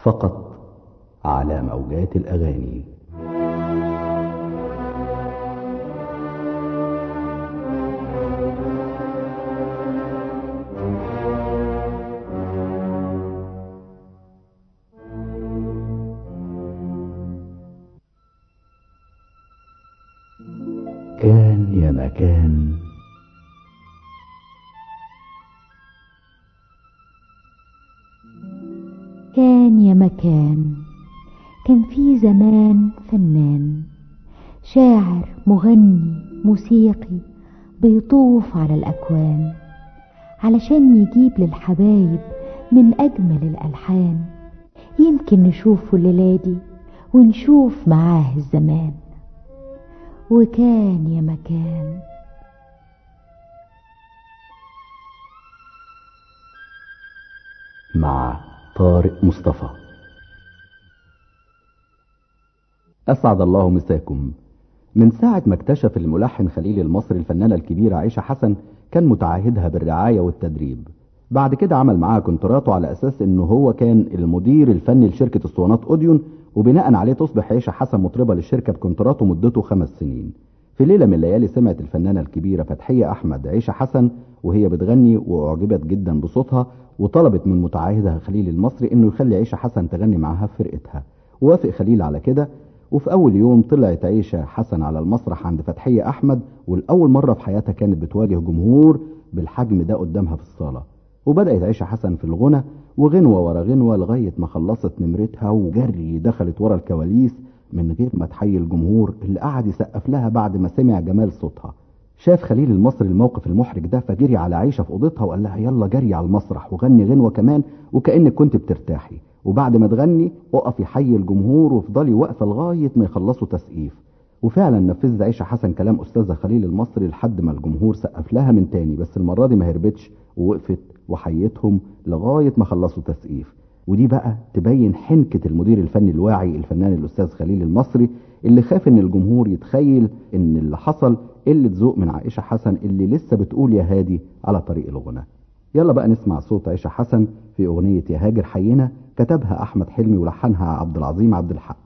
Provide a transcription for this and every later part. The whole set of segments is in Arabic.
فقط على موجات الأغاني. كان يا مكان. كان يا مكان، كان في زمان فنان شاعر مغني موسيقي بيطوف على الأكوان علشان يجيب للحبايب من أجمل الألحان. يمكن نشوفه الليلة دي ونشوف معاه الزمان. وكان يا مكان. مع طارق مصطفى. أسعد الله مساكم. من ساعة ما اكتشف الملحن خليل المصري الفنانة الكبيرة عيشة حسن، كان متعهدها بالرعاية والتدريب. بعد كده عمل معاها كونتراته على أساس إنه هو كان المدير الفني لشركة اسطوانات أوديون، وبناء عليه تصبح عيشة حسن مطربة للشركة بكونتراته مدته 5 سنين. في ليلة من الليالي سمعت الفنانة الكبيرة فتحية أحمد عيشة حسن وهي بتغني، وأعجبت جدا بصوتها، وطلبت من متعهدها خليل المصري إنه يخلي عيشة حسن تغني معاها في فرقتها. ووافق خليل على كده، وفي أول يوم طلعت عيشة حسن على المسرح عند فتحية أحمد، والأول مرة في حياتها كانت بتواجه جمهور بالحجم ده قدامها في الصالة. وبدأت عيشة حسن في الغنى، وغنوة ورا غنوة لغاية ما خلصت نمرتها وجري دخلت ورا الكواليس من غير ما تحيي الجمهور اللي قعد يسقف لها بعد ما سمع جمال صوتها. شاف خليل المصري الموقف المحرج ده، فجري على عيشة في أوضتها وقال لها يلا جري على المسرح وغني غنوة كمان وكأنك كنت بترتاحي، وبعد ما تغني اقفي حي الجمهور وافضلي واقفة لغاية ما يخلصوا تسقيف. وفعلا نفذت عيشة حسن كلام أستاذها خليل المصري لحد ما الجمهور سقف لها من تاني، بس المرة دي ما هربتش ووقفت وحيتهم لغاية ما خلصوا تسقيف. ودي بقى تبين حنكة المدير الفني الواعي الفنان الأستاذ خليل المصري، اللي خاف ان الجمهور يتخيل ان اللي حصل قلة ذوق من عائشة حسن اللي لسه بتقول يا هادي على طريق الغنى. يلا بقى نسمع صوت عائشة حسن في أغنية يا هاجر حينا، كتبها أحمد حلمي ولحنها عبد العظيم عبد الحق.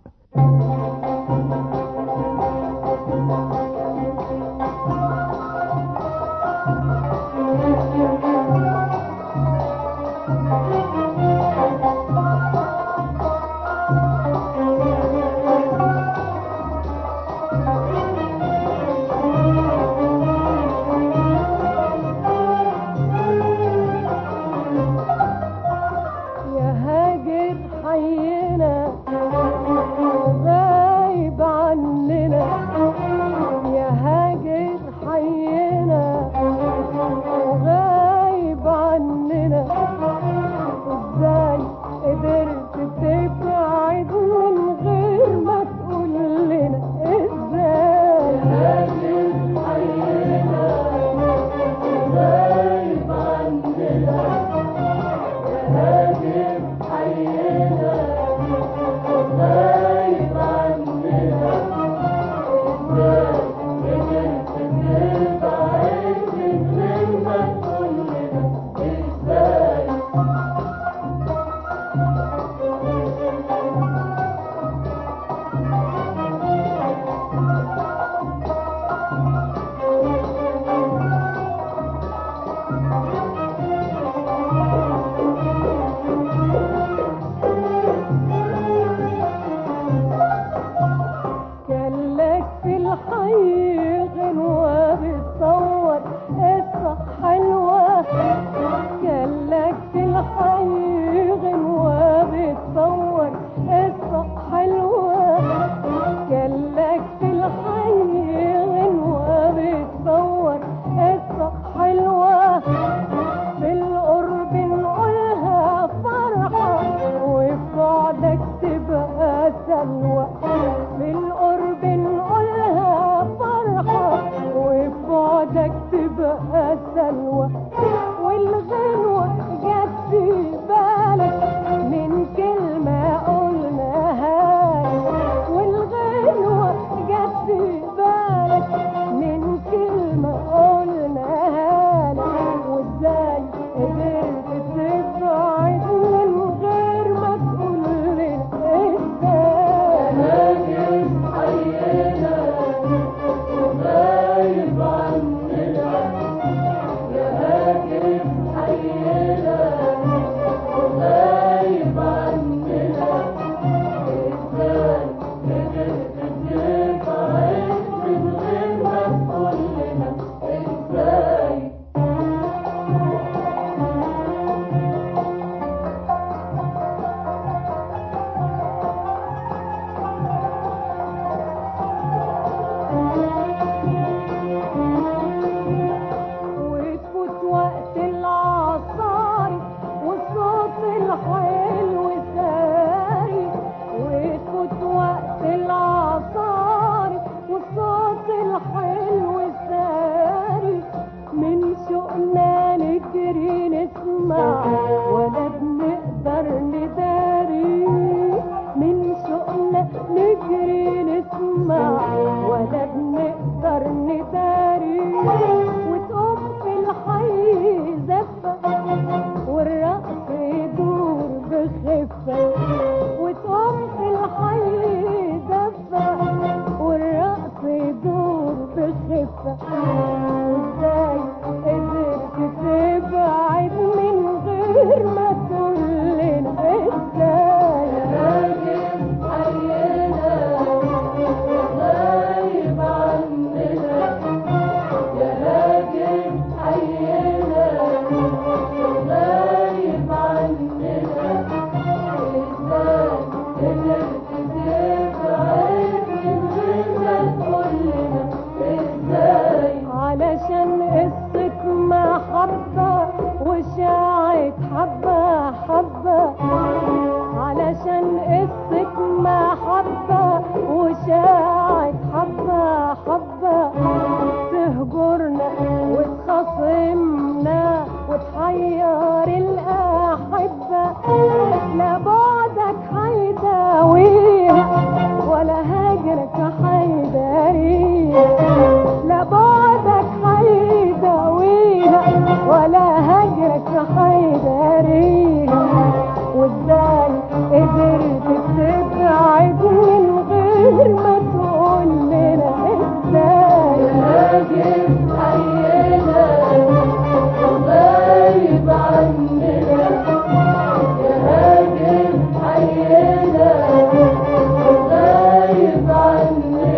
غايب حبة وتقوم في الحي دفة والرقص يدور بخفة. وازاي قدرت تبعد من غير ما تقولنا ازاي؟ يا راجل حينا غايب عننا، يا راجل حينا غايب عننا. ازاي قدرت تبعد من غير ما تقولنا ازاي؟ علشان قصة محبة وشاعت حبة حبة، علشان قصة محبة وشاعت حبة حبة، تهجرنا وتخاصمنا وتحير الأحبة. لا بعدك حيداويها ولا هجرك حيداريها، لا بعدك حيداويها ولا هجرك حيداريها. وازاي قدرت تبعد من غير ما تقول لنا ازاي؟ يا راجل حينا غايب عننا، يا راجل حينا غايب عننا.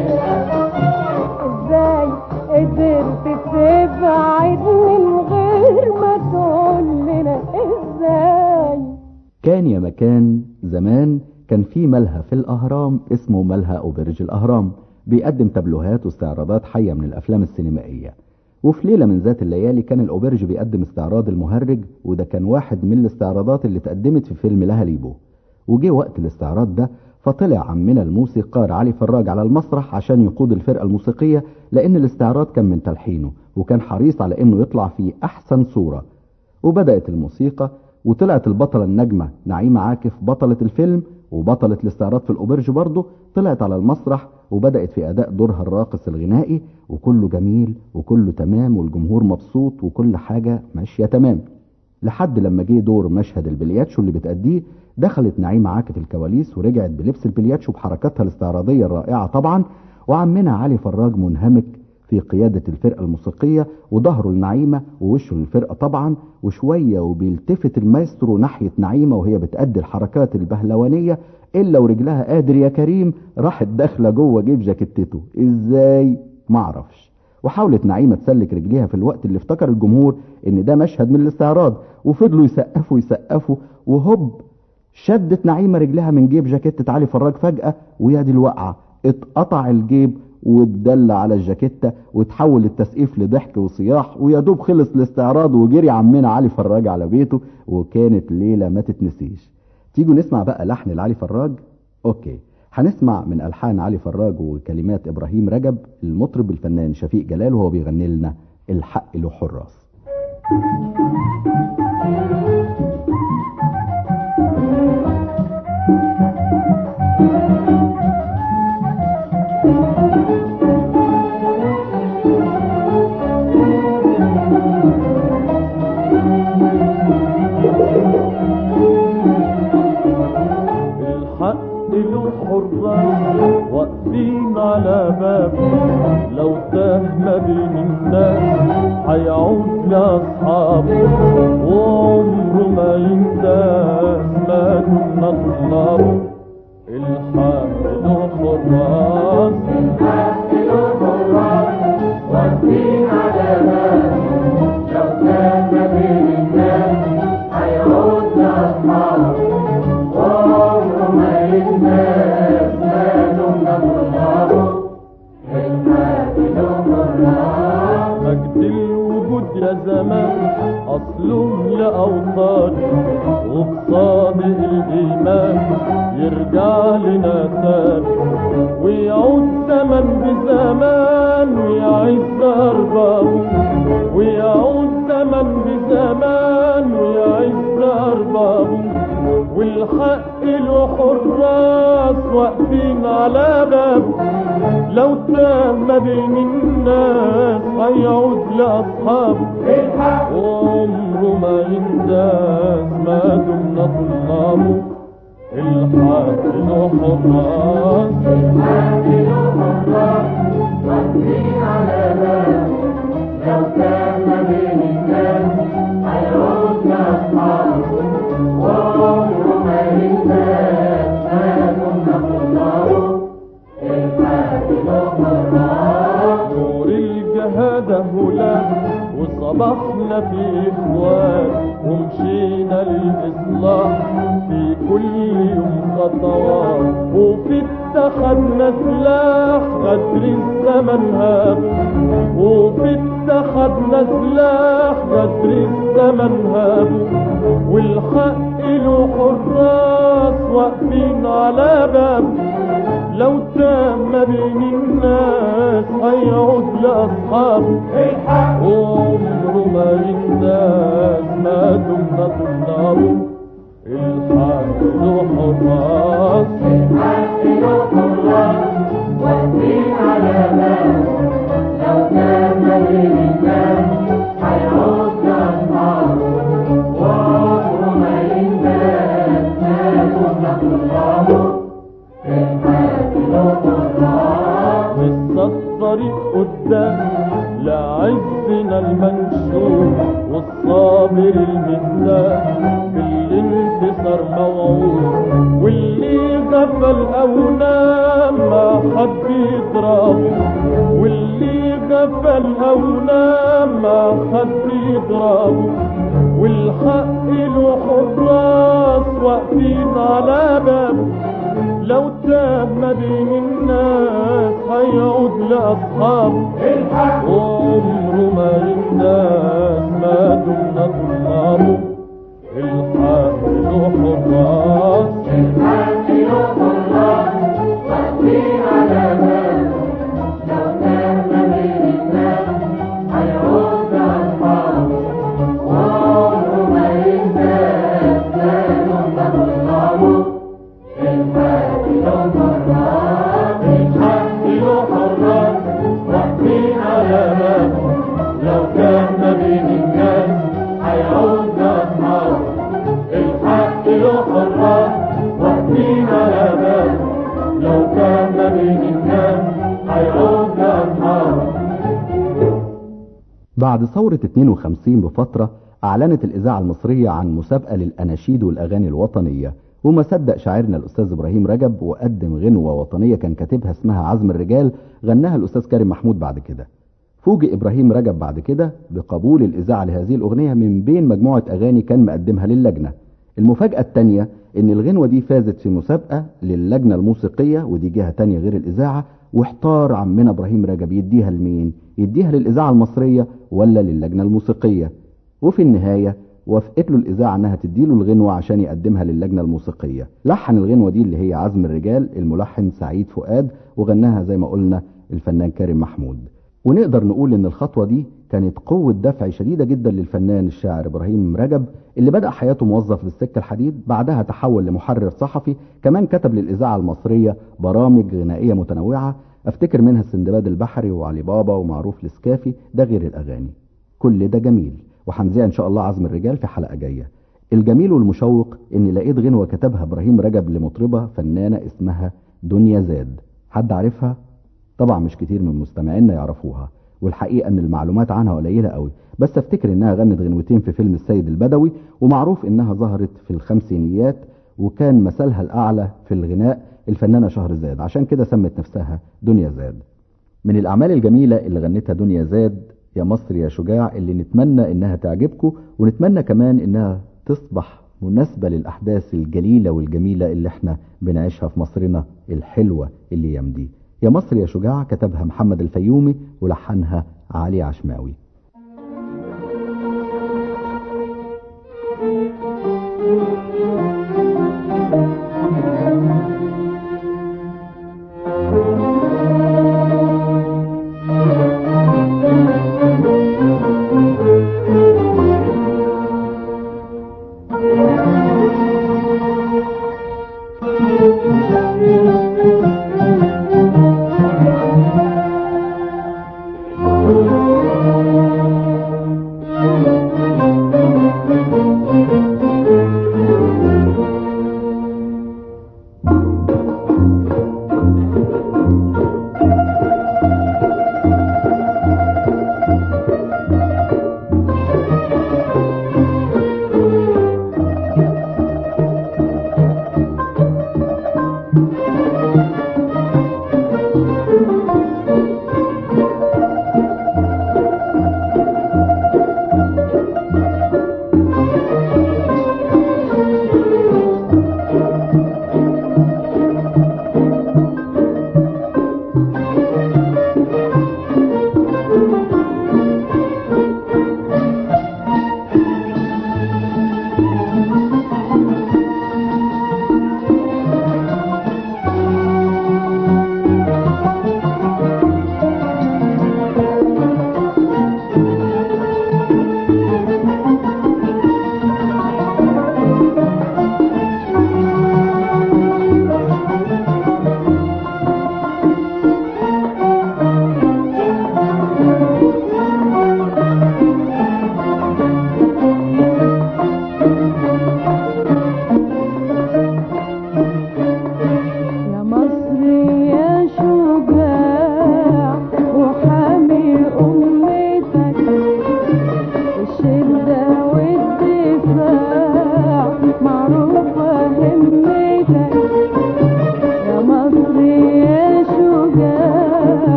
ازاي قدرت تبعد من غير ما تقول لنا ازاي؟ كان يا مكان زمان كان في ملهى في الأهرام اسمه ملهى أوبرج الأهرام، بيقدم تابلوهات واستعراضات حية من الأفلام السينمائية. وفي ليلة من ذات الليالي كان الأوبرج بيقدم استعراض المهرج، وده كان واحد من الاستعراضات اللي اتقدمت في فيلم لهاليبو. وجه وقت الاستعراض ده فطلع عمنا الموسيقار علي فراج على المسرح عشان يقود الفرقة الموسيقية، لأن الاستعراض كان من تلحينه وكان حريص على إنه يطلع في أحسن صورة. وبدأت الموسيقى وطلعت البطلة النجمة نعيمة عاكف بطلة الفيلم وبطلة الاستعراض في الأوبرج برضه، طلعت على المسرح وبدأت في أداء دورها الراقص الغنائي، وكله جميل وكله تمام والجمهور مبسوط وكل حاجة ماشية تمام. لحد لما جه دور مشهد البلياتشو اللي بتأديه، دخلت نعيمة عاكف الكواليس ورجعت بلبس البلياتشو بحركاتها الاستعراضية الرائعة طبعا، وعمنا علي فراج منهمك في قيادة الفرقة الموسيقية وظهره لنعيمة ووشه للفرقة طبعا، وشوية وبيلتفت المايسترو ناحية نعيمة وهي بتأدي الحركات البهلوانية، إلا ورجلها قادر يا كريم راحت داخلة جوه جيب جاكيتته. إزاي؟ معرفش. وحاولت نعيمة تسلك رجليها في الوقت اللي افتكر الجمهور إن ده مشهد من الاستعراض، وفضلوا يسقفوا يسقفوا، وهوب شدت نعيمة رجلها من جيب جاكيتة علي فراج فجأة، ويا دي الوقعة اتقطع الجيب واتدل على الجاكيتة، وتحول التسقيف لضحك وصياح، ويا دوب خلص الاستعراض وجري عمنا علي فراج على بيته، وكانت ليلة ما تتنسيش. تيجوا نسمع بقى لحن لعلي فراج. اوكي، هنسمع من ألحان علي فراج وكلمات إبراهيم رجب، المطرب الفنان شفيق جلال وهو بيغني لنا الحق له حراس. واقفين على باب، لو تاه ما بين الناس هيعود لاصحابه، وعمره ما ينسى ما كنا طلابه. الحق له حراس، الحق له حراس، واقفين على باب، لو تاه ما بين الناس هيعود لاصحابه، وعمره ما ينسى مجد الوجود يا زمان أصله لأوطان، وبصادق الإيمان يرجع لنا تاني، ويعود زمن بزمان ويعز أربابه، ويعود زمن بزمان ويعز أربابه. والحق له حراس واقفين على بابه، لو تاه ما بين الناس هيعود لأصحابه، وعمره ما ينداس ما دمنا طلابه. له حراس الحق له حراس واقفين على باب لو كان ما بين الناس هيعود لأصحابه وعمره ما ينساش ما كنا بنطلعه الحق له حراس نور الجهاد هلا وصبحنا في إخوان ومشينا للإصلاح في كل يوم خطوات وفي اتخذنا سلاح غدر الزمن هاب وفي اتخذنا سلاح غدر الزمن هاب والحق له حراس واقفين على باب لو تام ما بين الناس هيعود لأصحابه الحق وعمره ما ينساش ما دمنا طلابه الحق له حراس الحق له حراس واقفين على باب لو كان ما بين الناس هيعود لأصحابه وعمره ما ينساش ما كنا طلابه الحق له حراس لسه الطريق قدام لعزنا المنشور والصابر المهدى بالانتصار موعود واللي غفل او نام ما حد يضربه واللي غفل او نام ما حد يضربه والحق له حراس واقفين على بابه لو تاب ما بين الناس هيعود لأصحابه الحق وعمره ما ينساش ما دمنا طلابه الحق له حراس الحق له حراس واقفين على باب لو كان ما بين الناس هيعود لأصحابه وعمره ما ينساش ما دمنا طلابه الحق له حراس الحق له حراس واقفين على بابه لو كان ما بين الناس هيعود لأصحابه الحق له حراس واقفين على بابه لو كان ما بين الناس هيعود لأصحابه. بعد ثورة 52 بفترة أعلنت الإذاعة المصرية عن مسابقة للأناشيد والأغاني الوطنية، وما صدق شاعرنا الأستاذ إبراهيم رجب وقدم غنوة وطنية كان كاتبها اسمها عزم الرجال، غناها الأستاذ كريم محمود بعد كده. فوجئ إبراهيم رجب بعد كده بقبول الإذاعة لهذه الأغنية من بين مجموعة أغاني كان مقدمها للجنة. المفاجأة التانية إن الغنوة دي فازت في مسابقة للجنة الموسيقية، ودي جهة تانية غير الإذاعة، واحتار عمنا إبراهيم رجب يديها لمين؟ يديها للإذاعة المصرية ولا للجنة الموسيقية؟ وفي النهاية وافقت له الإذاعة أنها تديله الغنوة عشان يقدمها للجنة الموسيقية. لحن الغنوة دي اللي هي عزم الرجال الملحن سعيد فؤاد، وغناها زي ما قلنا الفنان كريم محمود. ونقدر نقول ان الخطوة دي كانت قوة دفع شديدة جدا للفنان الشاعر إبراهيم رجب اللي بدأ حياته موظف بالسكة الحديد، بعدها تحول لمحرر صحفي، كمان كتب للإذاعة المصرية برامج غنائية متنوعة، افتكر منها السندباد البحري وعلي بابا ومعروف الاسكافي، ده غير الأغاني. كل ده جميل، وهنذيع ان شاء الله عزم الرجال في حلقة جاية. الجميل والمشوق اني لقيت غنوة كتبها إبراهيم رجب لمطربة فنانة اسمها دنيا زاد. حد عارفها؟ طبعا مش كتير من مستمعينا يعرفوها، والحقيقة ان المعلومات عنها قليلة قوي، بس افتكر انها غنت غنوتين في فيلم السيد البدوي، ومعروف انها ظهرت في الخمسينيات، وكان مثلها الاعلى في الغناء الفنانة شهرزاد، عشان كده سمت نفسها دنيا زاد. من الاعمال الجميلة اللي غنتها دنيا زاد يا مصر يا شجاع، اللي نتمنى انها تعجبكم، ونتمنى كمان انها تصبح مناسبة للاحداث الجليلة والجميلة اللي احنا بنعيشها في مصرنا الحلوة اللي يمدي. يا مصر يا شجاع كتبها محمد الفيومي ولحنها علي عشماوي.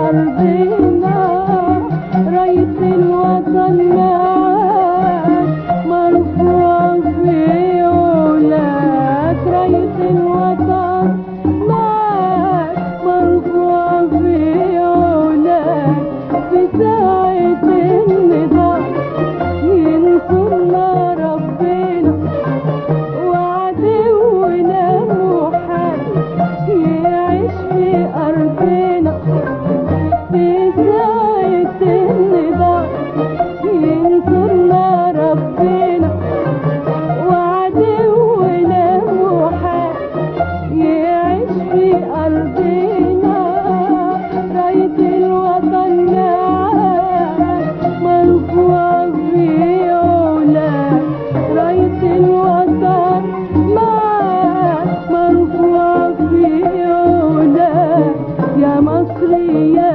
أرضنا راية الوطن معاك مرفوع في علاك راية الوطن معاك مرفوع في علاك في ساعة النضال ينصرنا ربنا وعدونا محال يعيش في أرضنا في ساعة النضال ينصرنا ربنا وعدونا محال يعيش في أرضنا راية الوطن معاك مرفوع في علاك راية الوطن معاك مرفوع في علاك يا مصري يا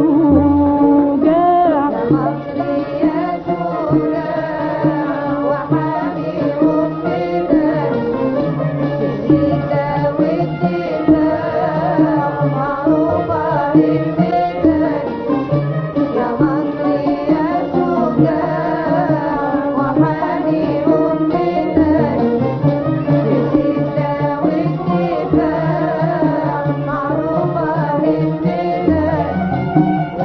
شجاع مصري يا شجاع وحامي أمنا بالشدة والدفاع معروفة بالمثال يا مصري يا شجاع وحامي أمنا بالشدة والدفاع معروفة بالمثال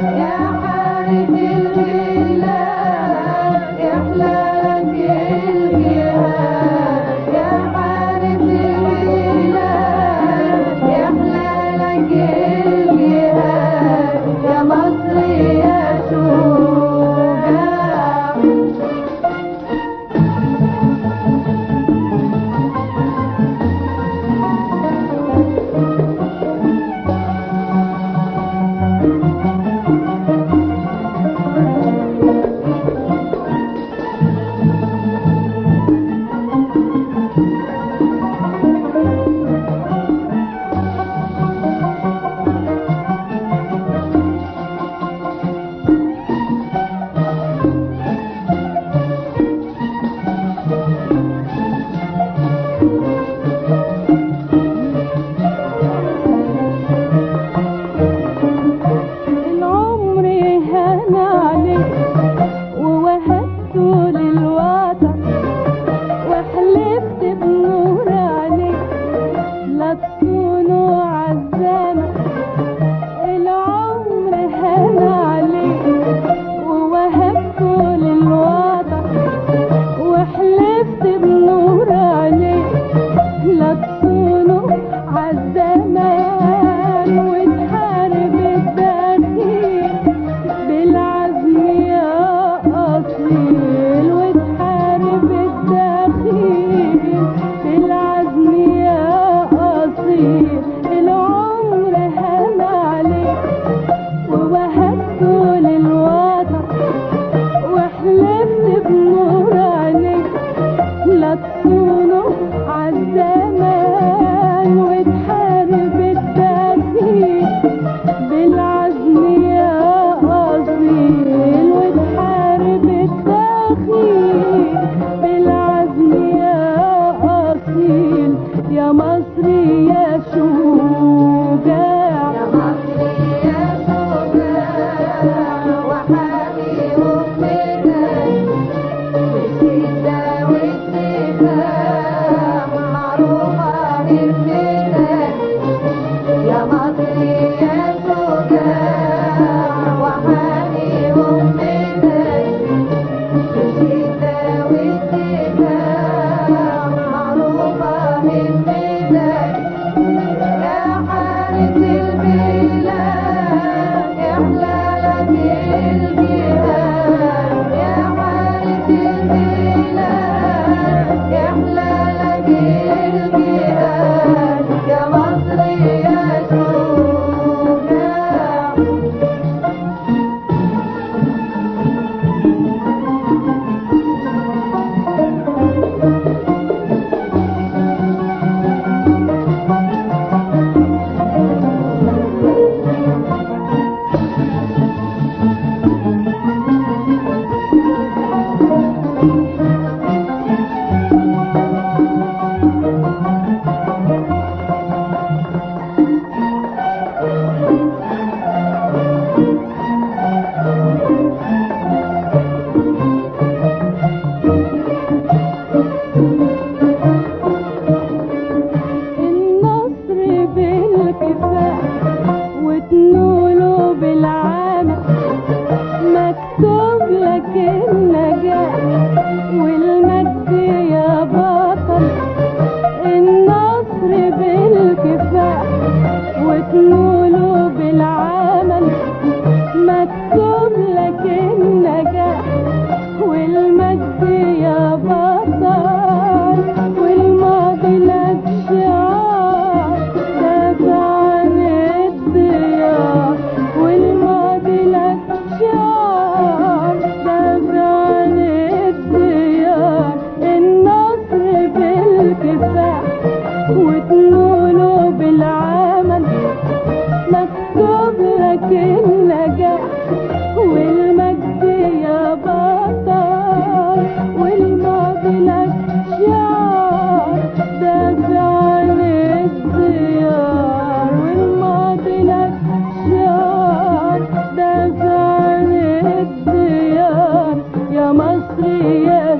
مكتوب لك النجاح والمجد يا بطل، والماضي لك شعار دافع عن الديار، والماضي لك شعار دافع عن الديار. النصر بالكفاح وتنوله بالعمل، مكتوب لك النجاح والمجد يا بطل، والماضي لك شعار دافع عن الديار، والماضي لك شعار دافع عن الديار. يا مصري يا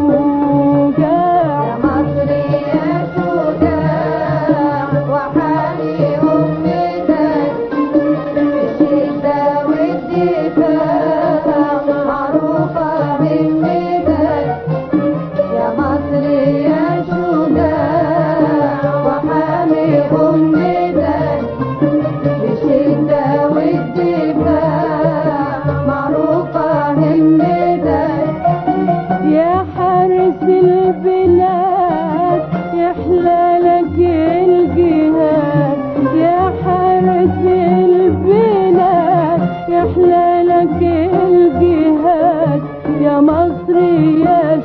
شجاع، يا مصري يا شجاع وحامي أمتك، بالشدة والدفاع معروفة همتك. يا مصري يا شجاع وحامي أمتك، بالشدة والدفاع معروفة همتك. يا حارس البلاد يحلى لك الجهاد، يا حارس البلاد يحلى لك الجهاد. يا مصري يا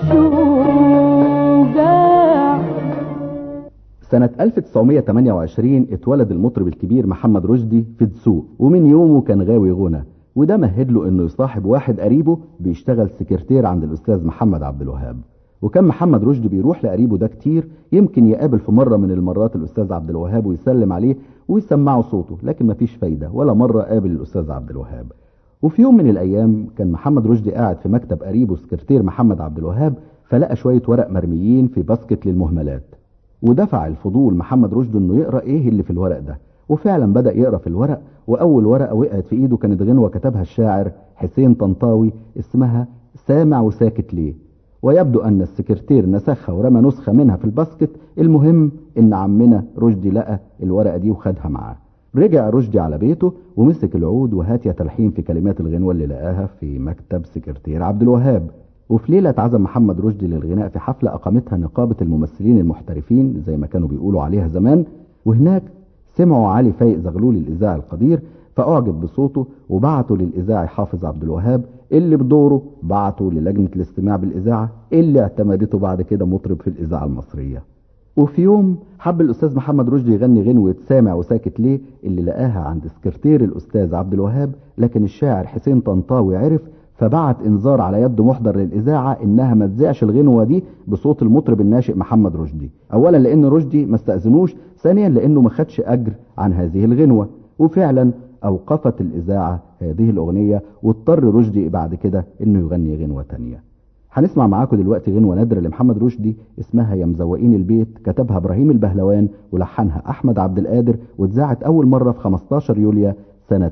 شجاع. سنة 1928 اتولد المطرب الكبير محمد رشدي في دسوق، ومن يومه كان غاوي غنى، وده مهد له انه يصاحب واحد قريبه بيشتغل سكرتير عند الاستاذ محمد عبد الوهاب. وكان محمد رشدي بيروح لقريبه ده كتير، يمكن يقابل في مرة من المرات الاستاذ عبد الوهاب ويسلم عليه ويسمعه صوته، لكن مفيش فايدة ولا مرة قابل الاستاذ عبد الوهاب. وفي يوم من الايام كان محمد رشدي قاعد في مكتب قريبه سكرتير محمد عبد الوهاب، فلقى شوية ورق مرميين في باسكت للمهملات، ودفع الفضول محمد رشدي انه يقرأ ايه اللي في الورق ده. وفعلا بدأ يقرأ في الورق، واول ورقة وقعت في ايده كانت غنوة كتبها الشاعر حسين طنطاوي اسمها سامع وساكت ليه، ويبدو ان السكرتير نسخها ورمى نسخة منها في الباسكت. المهم ان عمنا رشدي لقى الورقة دي وخدها معاه. رجع رشدي على بيته ومسك العود وهات يا تلحين في كلمات الغنوة اللي لقاها في مكتب سكرتير عبد الوهاب. وفي ليلة اتعزم محمد رشدي للغناء في حفلة أقامتها نقابة الممثلين المحترفين زي ما كانوا بيقولوا عليها زمان، وهناك سمعوا علي فايق زغلول الإذاعي القدير، فأعجب بصوته وبعته للإذاعي حافظ عبد الوهاب، اللي بدوره بعته للجنة الاستماع بالإذاعة اللي اعتمدته بعد كده مطرب في الإذاعة المصرية. وفي يوم حب الأستاذ محمد رشدي يغني غنوة سامع وساكت ليه اللي لقاها عند سكرتير الأستاذ عبد الوهاب، لكن الشاعر حسين طنطاوي عرف فبعت انذار على يد محضر للإذاعة انها ما تذيعش الغنوة دي بصوت المطرب الناشئ محمد رشدي، اولا لان رشدي ما استأذنوش، ثانيا لانه ما خدش اجر عن هذه الغنوة. وفعلا اوقفت الإذاعة هذه الاغنية، واضطر رشدي بعد كده انه يغني غنوة تانية. هنسمع معاكم دلوقتي غنوة نادرة لمحمد رشدي اسمها يا مزوقين البيت، كتبها ابراهيم البهلوان ولحنها احمد عبد القادر، واتذاعت اول مرة في 15 يوليو سنة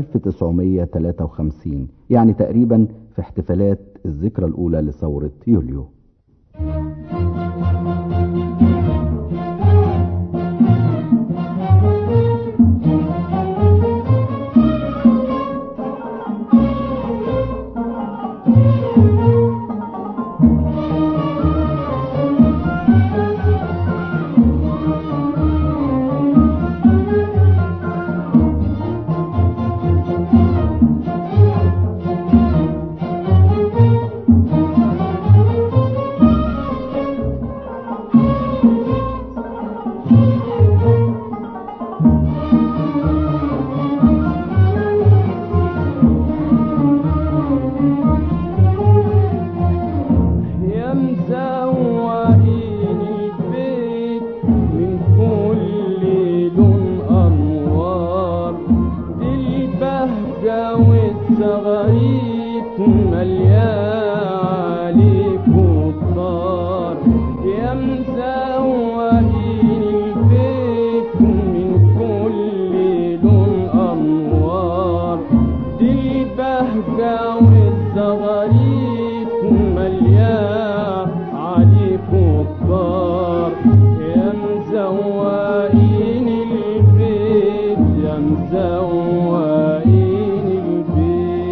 1953، يعني تقريبا في احتفالات الذكرى الأولى لثورة يوليو. مزوقين البيت.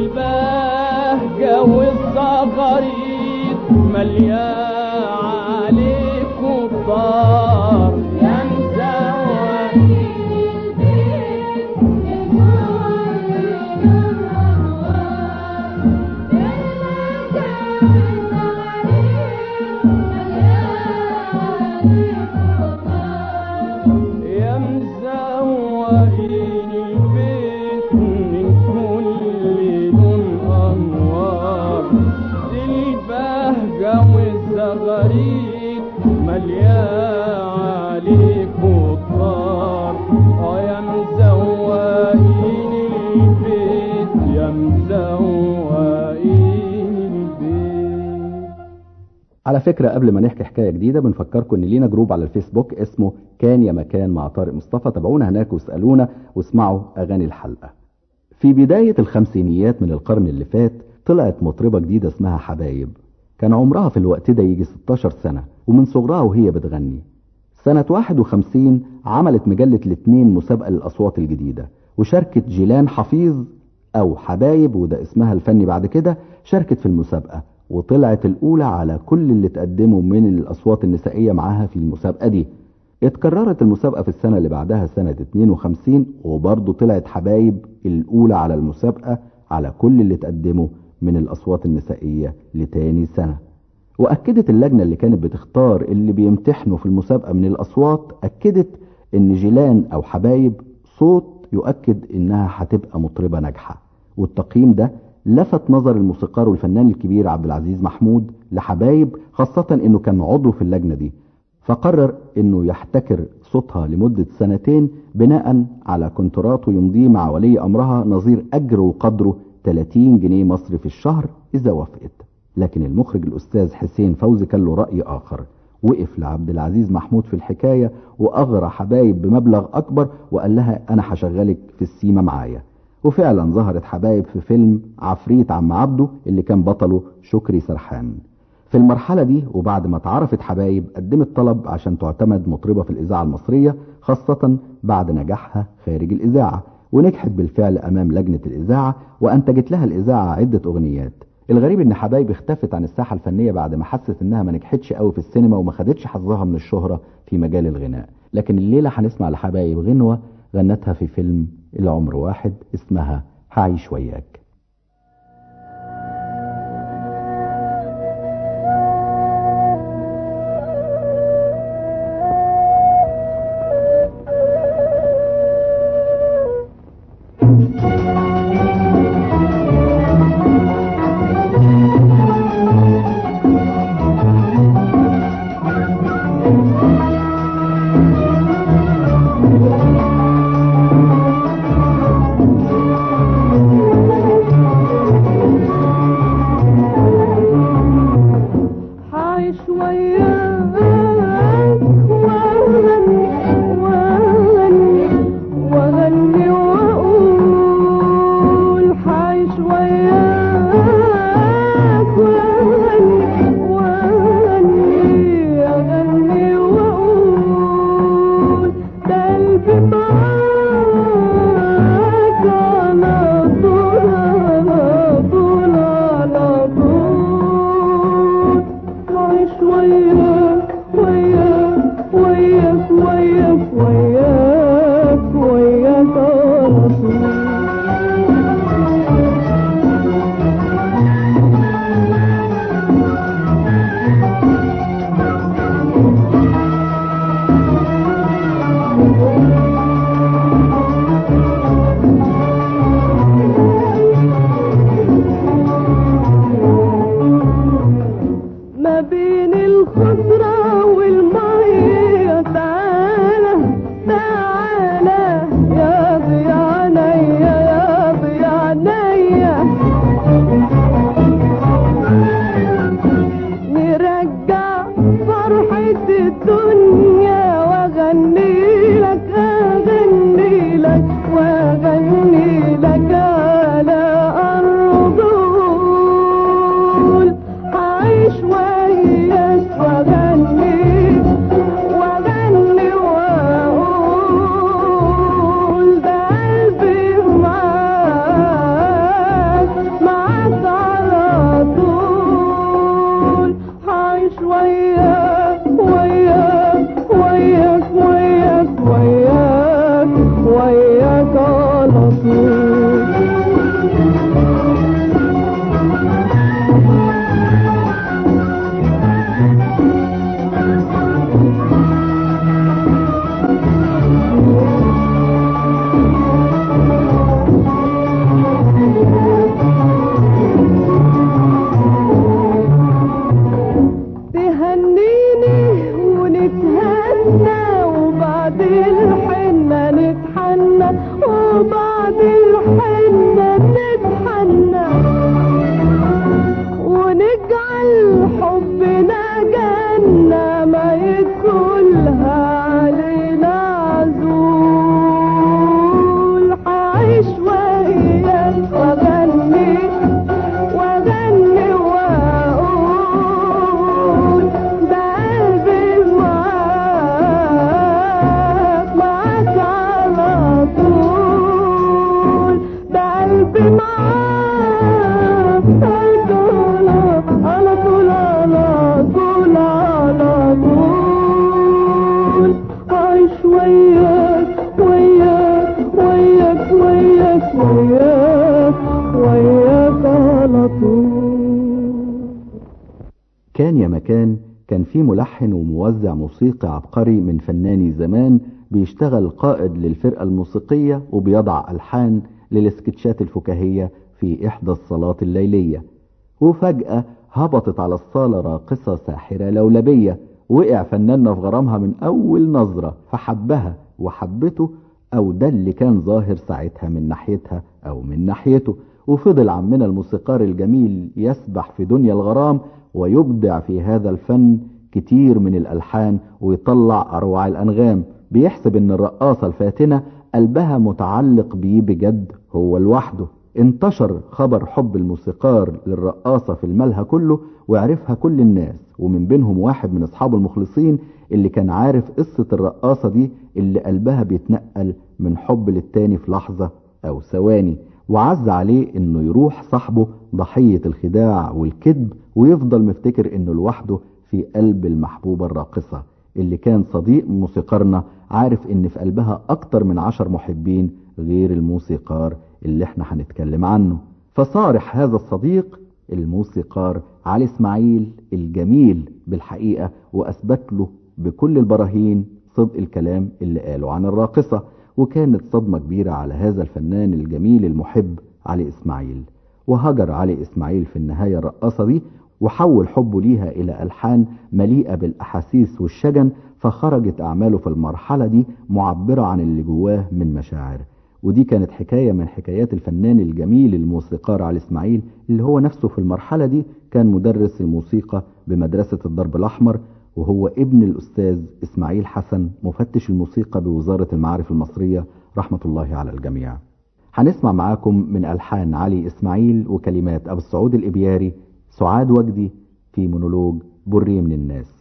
البهجة والزغاريد مليا عليك الدار يا مزوقين البيت من كل لون انوار البهجة والزغاريد مليا عليك الدار يا مزوقين البيت يا مزوقين البيت. على فكرة قبل ما نحكي حكاية جديدة بنفكركم ان لينا جروب على الفيسبوك اسمه كان يا مكان مع طارق مصطفى. تابعونا هناك واسألونا واسمعوا اغاني الحلقة. في بداية الخمسينيات من القرن اللي فات طلعت مطربة جديدة اسمها حبايب. كان عمرها في الوقت ده يجي 16 سنة ومن صغرها وهي بتغني. سنة 51 عملت مجلة الاتنين مسابقة للأصوات الجديدة وشاركت جيلان حفيظ أو حبايب وده اسمها الفني بعد كده شاركت في المسابقة وطلعت الأولى على كل اللي تقدموا من الأصوات النسائية معاها في المسابقة دي. اتكررت المسابقة في السنة اللي بعدها سنة 52 وبرضه طلعت حبايب الأولى على المسابقة على كل اللي تقدموا من الأصوات النسائية لتاني سنة. وأكدت اللجنة اللي كانت بتختار اللي بيمتحنوا في المسابقة من الأصوات أكدت إن جيلان أو حبايب صوت يؤكد إنها هتبقى مطربة ناجحة. والتقييم ده لفت نظر الموسيقار والفنان الكبير عبد العزيز محمود لحبايب، خاصة إنه كان عضو في اللجنة دي، فقرر إنه يحتكر صوتها لمدة 2 سنين بناء على كونترات يمضيه مع ولي أمرها نظير أجر وقدره 30 جنيه مصري في الشهر إذا وافقت. لكن المخرج الأستاذ حسين فوزي كان له رأي آخر، وقف لعبد العزيز محمود في الحكاية وأغرى حبايب بمبلغ أكبر وقال لها أنا هشغلك في السيما معايا. وفعلا ظهرت حبايب في فيلم عفريت عم عبده اللي كان بطله شكري سرحان. في المرحلة دي وبعد ما اتعرفت حبايب قدمت طلب عشان تعتمد مطربة في الإذاعة المصرية، خاصة بعد نجاحها خارج الإذاعة، ونجحت بالفعل أمام لجنة الإذاعة وأنتجت لها الإذاعة عدة أغنيات. الغريب ان حبايب اختفت عن الساحة الفنية بعد ما حست انها ما نجحتش قوي في السينما وما خدتش حظها من الشهرة في مجال الغناء. لكن الليلة هنسمع لحبايب غنوة غنتها في فيلم العمر واحد اسمها هعيش وياك. تعالى يا ضيانا وياك على طول. تهنيني ونتهنى وبعد الحنة نتحنى وبعد الحنة نتحنى ونجعل حبنا جنة ما يدخلها علينا عزول. هعيش وياك واغني واغني واقول ده قلبي معاك معاك على طول. ده قلبي معاك على طول على طول على طول. عايش وياك وياك وياك وياك وياك وياك على طول. كان يا مكان كان في ملحن وموزع موسيقي عبقري من فناني زمان بيشتغل قائد للفرقة الموسيقية وبيضع ألحان للسكتشات الفكاهية في إحدى الصالات الليلية. وفجأة هبطت على الصالة راقصة ساحرة لولبية، وقع فناننا في غرامها من أول نظرة، فحبها وحبته، أو ده اللي كان ظاهر ساعتها من ناحيتها أو من ناحيته. وفضل عمنا الموسيقار الجميل يسبح في دنيا الغرام ويبدع في هذا الفن كتير من الألحان ويطلع أروع الأنغام. بيحسب إن الرقاصة الفاتنة قلبها متعلق بيه بجد هو لوحده. انتشر خبر حب الموسيقار للرقاصة في الملهى كله وعرفها كل الناس، ومن بينهم واحد من أصحابه المخلصين اللي كان عارف قصة الرقاصة دي اللي قلبها بيتنقل من حب للتاني في لحظة أو ثواني. وعز عليه إنه يروح صاحبه ضحية الخداع والكذب ويفضل مفتكر إنه لوحده في قلب المحبوبة الراقصة اللي كان صديق موسيقارنا عارف إن في قلبها أكتر من 10 محبين غير الموسيقار اللي احنا هنتكلم عنه. فصارح هذا الصديق الموسيقار علي اسماعيل الجميل بالحقيقة، وأثبت له بكل البراهين صدق الكلام اللي قاله عن الراقصة. وكانت صدمة كبيرة على هذا الفنان الجميل المحب علي اسماعيل، وهجر علي اسماعيل في النهاية الرقاصة دي وحول حبه ليها إلى ألحان مليئة بالأحاسيس والشجن، فخرجت أعماله في المرحلة دي معبرة عن اللي جواه من مشاعر. ودي كانت حكاية من حكايات الفنان الجميل الموسيقار علي اسماعيل اللي هو نفسه في المرحلة دي كان مدرس الموسيقى بمدرسة الدرب الأحمر، وهو ابن الأستاذ إسماعيل حسن مفتش الموسيقى بوزارة المعارف المصرية رحمة الله على الجميع. هنسمع معاكم من ألحان علي إسماعيل وكلمات أبو السعود الإبياري سعاد وجدي في مونولوج بري من الناس.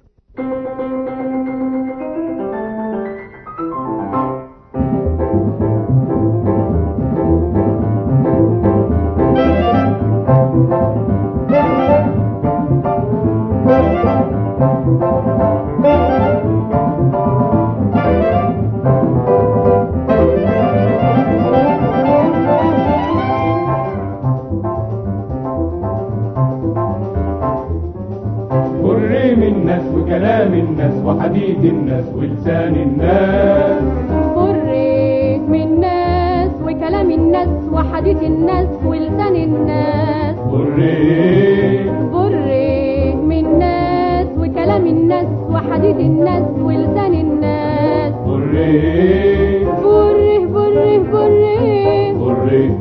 وكلام الناس وحديث الناس ولسان الناس. بريت من الناس وكلام الناس وحديث الناس ولسان الناس. بريت من الناس وكلام الناس وحديث الناس ولسان الناس. بره بره بره بره.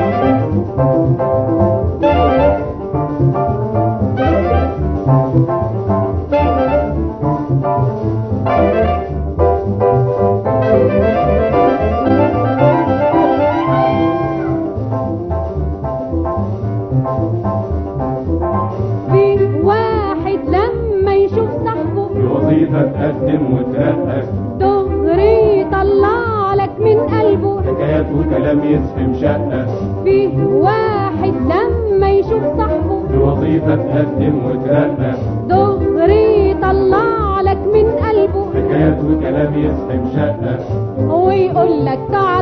تقدم وترقق دغري طلع لك من قلبه حكايات وكلام يسهم شقة. فيه واحد لما يشوف صاحبه بوظيفة تقدم وترقق دغري طلع لك من قلبه حكايات وكلام يسهم شقة ويقول لك تعال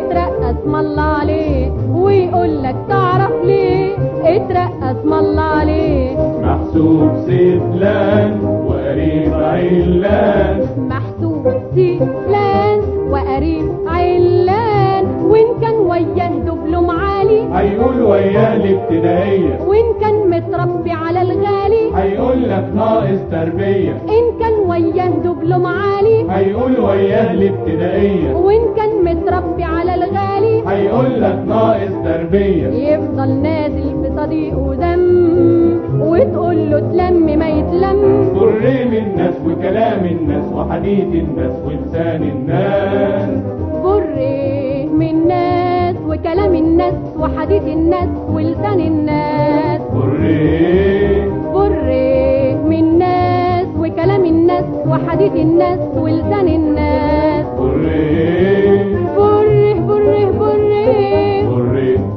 اترقى اسم الله عليه، ويقول لك تعرف ليه اترقى اسم الله عليه. محسوب سفلان وقريب علان، محسوب سفلان وقريب علان، وإن كان وياه دبلوم عالي هيقول وياه الابتدائية، وإن كان متربي على الغالي هيقول لك ناقص تربية، إن كان وياه دبلوم عالي هيقول وياه الابتدائية، وإن كان متربي على الغالي هيقول لك ناقص تربية. يفضل نازل في صديقه دم، وتقول له تلم ما يتلم. بريم الناس وكلام الناس وحديث الناس ولسان الناس، بره من الناس وكلام الناس وحديث الناس ولسان الناس. بريم بره من الناس وكلام الناس وحديث الناس ولسان الناس. بريم بره بره بره بريم.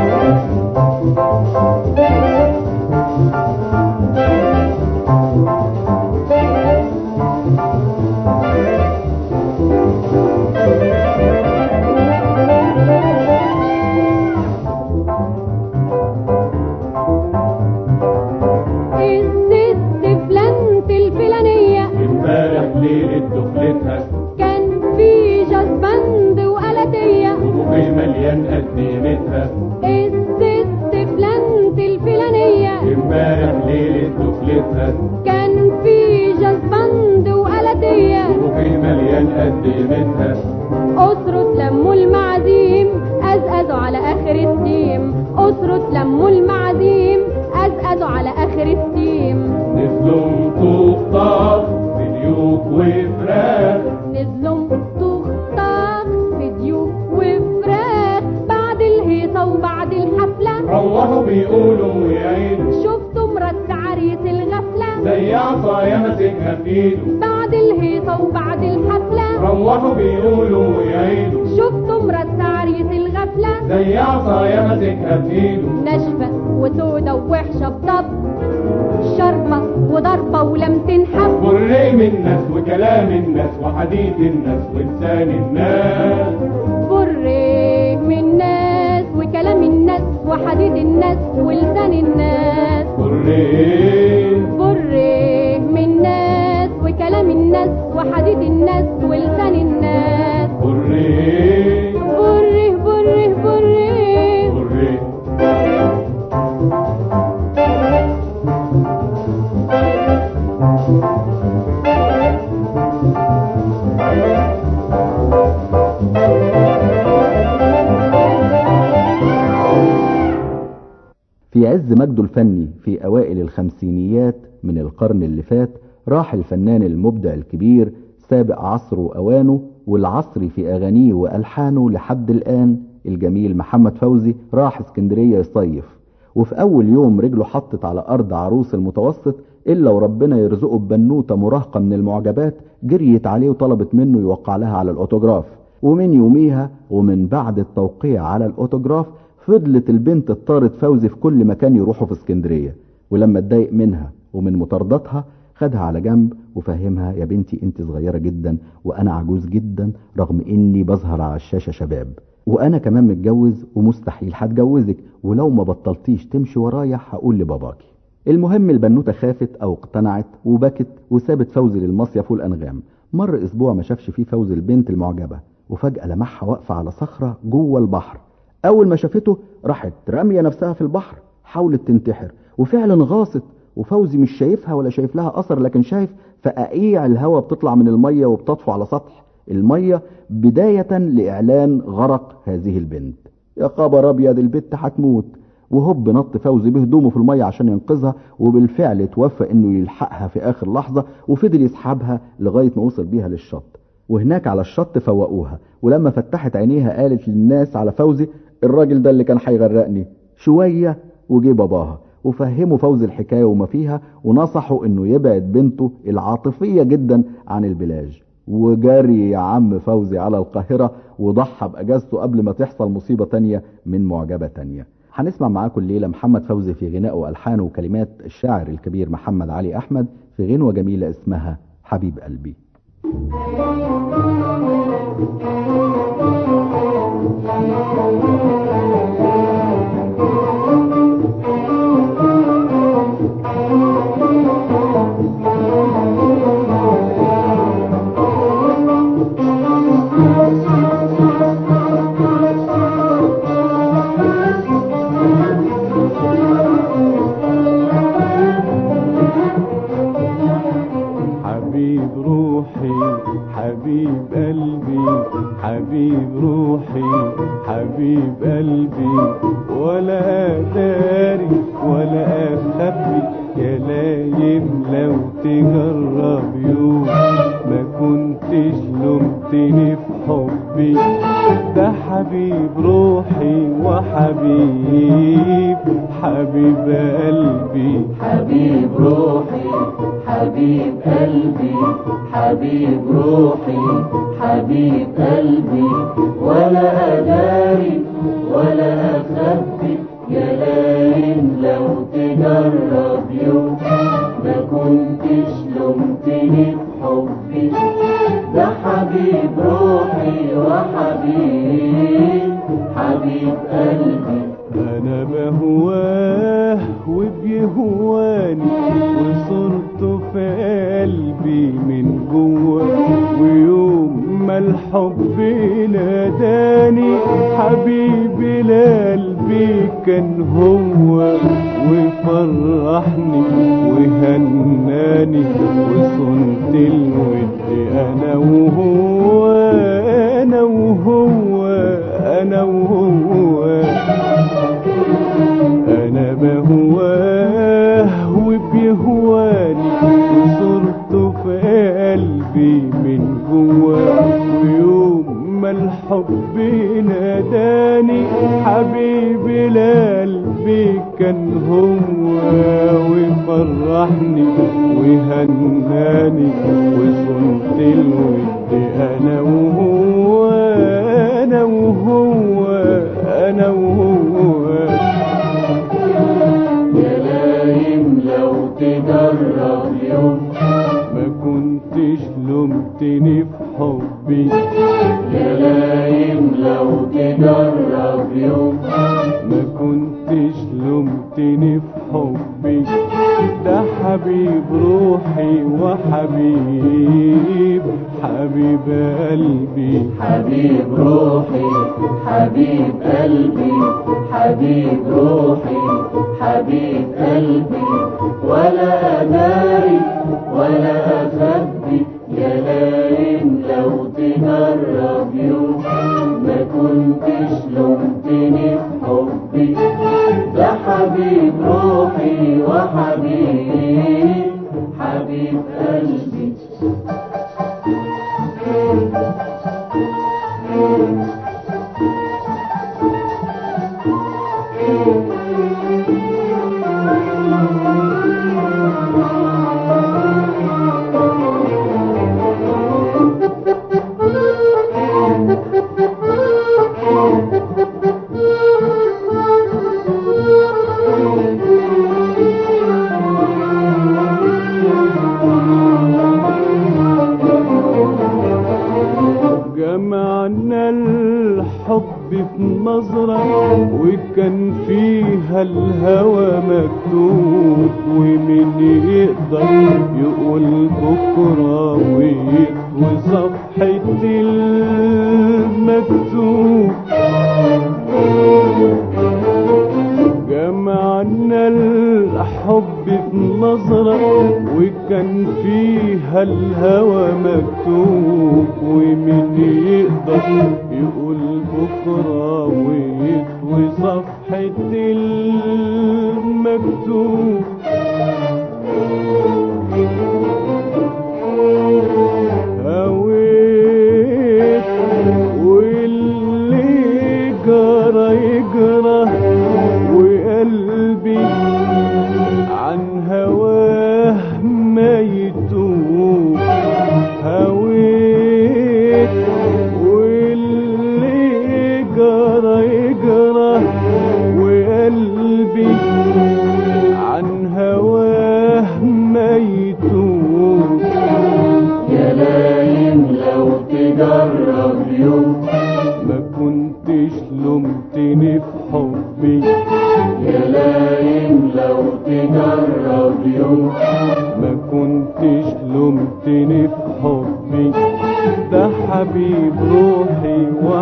مليان قديمتها الست فلانت الفلانية، امبارح ليلة دخلتها كان في جاز بند وقلدية، وفي مليان قديمتها. أسرة لموا المعازيم أزقزوا على آخر التيم، أسرة لموا المعازيم أزقزوا على آخر التيم. نزلوا طوخ طاخ في ديوك وفراخ، نزلوا طوخ طاخ في ديوك وفراخ، بعد الهيصة وبعد الحفلة روحوا بيقولوا يا عيني شفتوا مرات عريس الغفلة، زي عصايا ماسكها في ايده. بعد الهيصة وبعد الحفلة روحوا بيقولوا يا عيني شفتوا مرات عريس الغفلة، زي عصايا ماسكها في ايده. ناشفة وسودة ووحشة بضب، شربة وضربة ولم تنحب. بريم الناس وكلام الناس وحديث الناس ولسان الناس، بريم الناس وكلام الناس وحديث الناس ولسان الناس. بريم بريم الناس وكلام الناس وحديث الناس ولسان الناس. بريم بره بره بره بريم. في عز مجده الفني في أوائل الخمسينيات من القرن اللي فات، راح الفنان المبدع الكبير سابق عصره وأوانه والعصري في أغانيه وألحانه لحد الآن الجميل محمد فوزي، راح اسكندرية يصيف، وفي أول يوم رجله حطت على أرض عروس المتوسط إلا وربنا يرزقه ببنوتة مراهقة من المعجبات، جريت عليه وطلبت منه يوقع لها على الأوتوجراف. ومن يوميها ومن بعد التوقيع على الأوتوجراف فضلت البنت تطارد فوزي في كل مكان يروحوا في اسكندرية، ولما اتضايق منها ومن مطاردتها خدها على جنب وفهمها: يا بنتي انت صغيرة جدا وانا عجوز جدا، رغم اني بظهر على الشاشة شباب، وانا كمان متجوز ومستحيل هتجوزك، ولو ما بطلتيش تمشي ورايا هقول لباباكي. المهم البنوتة خافت او اقتنعت وبكت وسابت فوزي للمصيف والانغام. مر اسبوع ما شافش فيه فوزي البنت المعجبة، وفجأة لمحها واقفة على صخرة جوه البحر. اول ما شافته راحت رامية نفسها في البحر، حاولت تنتحر وفعلا غاصت، وفوزي مش شايفها ولا شايف لها اثر، لكن شايف فقاقيع الهواء بتطلع من المية وبتطفو على سطح المية بداية لإعلان غرق هذه البنت. يا خبر ابيض، البنت هتموت. وهوب نط فوزي بهدومه في المية عشان ينقذها، وبالفعل توفى انه يلحقها في اخر لحظة، وفضل يسحبها لغاية ما وصل بيها للشط. وهناك على الشط فوقوها، ولما فتحت عينيها قالت للناس على فوزي: الراجل ده اللي كان هيغرقني. شوية وجي باباها وفهموا فوزي الحكاية وما فيها، ونصحوا انه يبعد بنته العاطفية جدا عن البلاج. وجري يا عم فوزي على القاهرة، وضحى بأجازته قبل ما تحصل مصيبة تانية من معجبة تانية. هنسمع معاكم الليلة محمد فوزي في غناء وألحانه وكلمات الشاعر الكبير محمد علي أحمد في غنوة جميلة اسمها حبيب قلبي. حبيب روحي حبيب قلبي، ولا داري ولا أخبي يا لايم لو تجرب يوم ما كنتش لمتني في حبي. ده حبيب روحي وحبيب حبيب قلبي، حبيب روحي حبيب قلبي، حبيب روحي حبيب قلبي، ولا أداري ولا أخبي يا لايم لو تجرب يوم ما كنتش لمتني في حبي. ده حبيب روحي وحبيب حبيب قلبي. أنا بهواه وبيهواني وصورته في قلبي من جوه، ويوم ما الحب ناداني حبيبي لقلبي كان هو، وفرحني وهناني وصنت الود أنا وهو أنا وهو أنا وهو. أنا بهواه وبيهواني وصورته في قلبي من جوه، ويوم ما الحب ناداني حبيبي لقلبي كان هو، وفرحني وهناني وصنت الود أنا وهو أنا وهو أنا وهو. يا لايم لو تجرب يوم ما كنتش لمتني في حبي. يا لايم لو تجرب يوم ما كنتش لمتني في حبي. ده حبيب روحي وحبيب حبيب قلبي، حبيب روحي حبيب قلبي، حبيب روحي حبيب قلبي، ولا أداري ولا أخبي يا لايم لو تجرب يوم ما كنتش لمتني في حبي. ده حبيب روحي وحبيب حبيب قلبي. جمعنا الحب في نظرة وكان فيها الهوى مكتوب، ومن يقدر يقول بكرة ويطوي صفحة المكتوب. جمعنا الحب في نظرة وكان فيها الهوى مكتوب، ومن يقدر يقول بكرة ويطوي صفحة المكتوب. هويت واللي جرى يجرى، وقلبي عن هواه ما يتوب. هويت واللي جرى يجرى، وقلبي عن هواه ما يتوب. يا لايم لو تجرب يوم ما كنتش لمتني في حبي. يا لايم لو تجرب يوم ما كنتش لمتني في حبي. ده حبيب روحي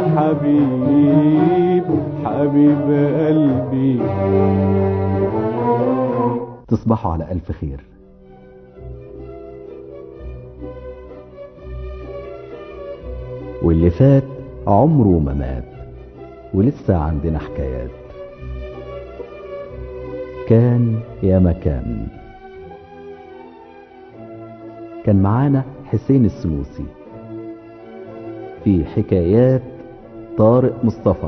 وحبيب حبيب قلبي. تصبحوا على ألف خير. واللي فات عمره ما مات ولسه عندنا حكايات. كان يا مكان. كان معانا حسين السنوسي في حكايات طارق مصطفى.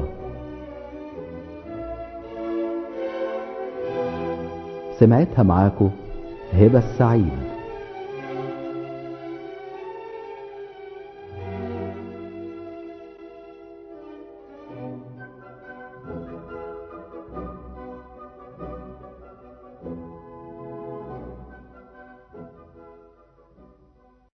سمعتها معاكو هبة السعيد.